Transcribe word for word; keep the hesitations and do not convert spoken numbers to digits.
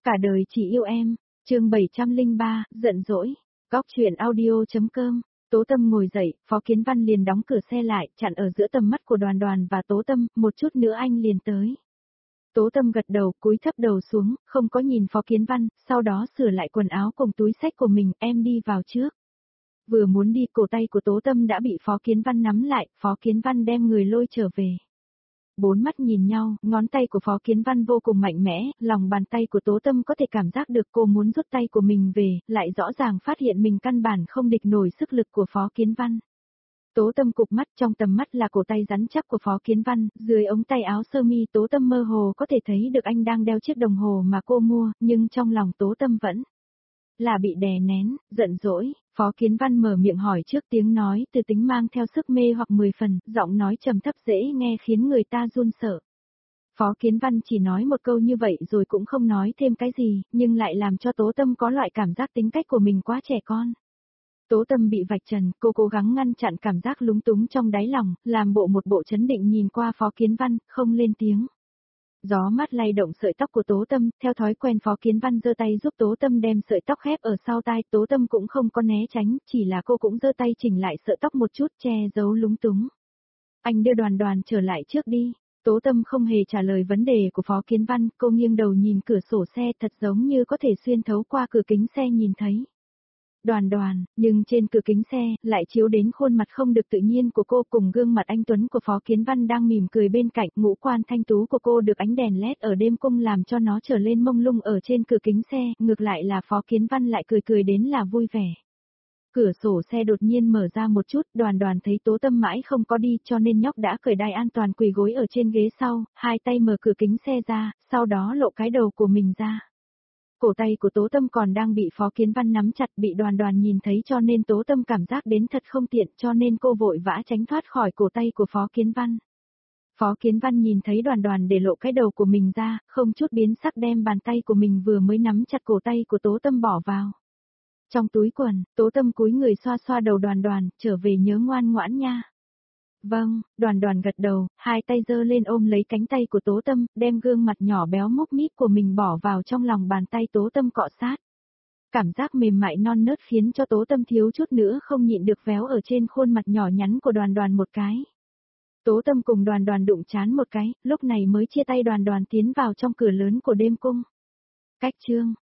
Cả đời chỉ yêu em, chương bảy trăm lẻ ba, giận dỗi, góc truyện audio.com. Tố Tâm ngồi dậy, Phó Kiến Văn liền đóng cửa xe lại, chặn ở giữa tầm mắt của Đoàn Đoàn và Tố Tâm, một chút nữa anh liền tới. Tố Tâm gật đầu, cúi thấp đầu xuống, không có nhìn Phó Kiến Văn, sau đó sửa lại quần áo cùng túi xách của mình, em đi vào trước. Vừa muốn đi, cổ tay của Tố Tâm đã bị Phó Kiến Văn nắm lại, Phó Kiến Văn đem người lôi trở về. Bốn mắt nhìn nhau, ngón tay của Phó Kiến Văn vô cùng mạnh mẽ, lòng bàn tay của Tố Tâm có thể cảm giác được cô muốn rút tay của mình về, lại rõ ràng phát hiện mình căn bản không địch nổi sức lực của Phó Kiến Văn. Tố Tâm cụp mắt, trong tầm mắt là cổ tay rắn chắc của Phó Kiến Văn, dưới ống tay áo sơ mi Tố Tâm mơ hồ có thể thấy được anh đang đeo chiếc đồng hồ mà cô mua, nhưng trong lòng Tố Tâm vẫn là bị đè nén, giận dỗi. Phó Kiến Văn mở miệng hỏi trước, tiếng nói từ tính mang theo sức mê hoặc mười phần, giọng nói trầm thấp dễ nghe khiến người ta run sợ. Phó Kiến Văn chỉ nói một câu như vậy rồi cũng không nói thêm cái gì, nhưng lại làm cho Tố Tâm có loại cảm giác tính cách của mình quá trẻ con. Tố Tâm bị vạch trần, cô cố gắng ngăn chặn cảm giác lúng túng trong đáy lòng, làm bộ một bộ chấn định nhìn qua Phó Kiến Văn, không lên tiếng. Gió mát lay động sợi tóc của Tố Tâm, theo thói quen Phó Kiến Văn giơ tay giúp Tố Tâm đem sợi tóc khép ở sau tai, Tố Tâm cũng không có né tránh, chỉ là cô cũng giơ tay chỉnh lại sợi tóc một chút che giấu lúng túng. Anh đưa Đoàn Đoàn trở lại trước đi. Tố Tâm không hề trả lời vấn đề của Phó Kiến Văn, cô nghiêng đầu nhìn cửa sổ xe thật giống như có thể xuyên thấu qua cửa kính xe nhìn thấy Đoàn Đoàn, nhưng trên cửa kính xe, lại chiếu đến khuôn mặt không được tự nhiên của cô cùng gương mặt anh Tuấn của Phó Kiến Văn đang mỉm cười bên cạnh, ngũ quan thanh tú của cô được ánh đèn led ở đêm cung làm cho nó trở lên mông lung ở trên cửa kính xe, ngược lại là Phó Kiến Văn lại cười cười đến là vui vẻ. Cửa sổ xe đột nhiên mở ra một chút, Đoàn Đoàn thấy Tố Tâm mãi không có đi cho nên nhóc đã cởi đai an toàn quỳ gối ở trên ghế sau, hai tay mở cửa kính xe ra, sau đó lộ cái đầu của mình ra. Cổ tay của Tố Tâm còn đang bị Phó Kiến Văn nắm chặt, bị Đoàn Đoàn nhìn thấy cho nên Tố Tâm cảm giác đến thật không tiện cho nên cô vội vã tránh thoát khỏi cổ tay của Phó Kiến Văn. Phó Kiến Văn nhìn thấy Đoàn Đoàn để lộ cái đầu của mình ra, không chút biến sắc đem bàn tay của mình vừa mới nắm chặt cổ tay của Tố Tâm bỏ vào trong túi quần. Tố Tâm cúi người xoa xoa đầu Đoàn Đoàn, trở về nhớ ngoan ngoãn nha. Vâng, Đoàn Đoàn gật đầu, hai tay giơ lên ôm lấy cánh tay của Tố Tâm, đem gương mặt nhỏ béo múc mít của mình bỏ vào trong lòng bàn tay Tố Tâm cọ sát. Cảm giác mềm mại non nớt khiến cho Tố Tâm thiếu chút nữa không nhịn được véo ở trên khuôn mặt nhỏ nhắn của Đoàn Đoàn một cái. Tố Tâm cùng Đoàn Đoàn đụng chán một cái, lúc này mới chia tay Đoàn Đoàn tiến vào trong cửa lớn của đêm cung. Cách chương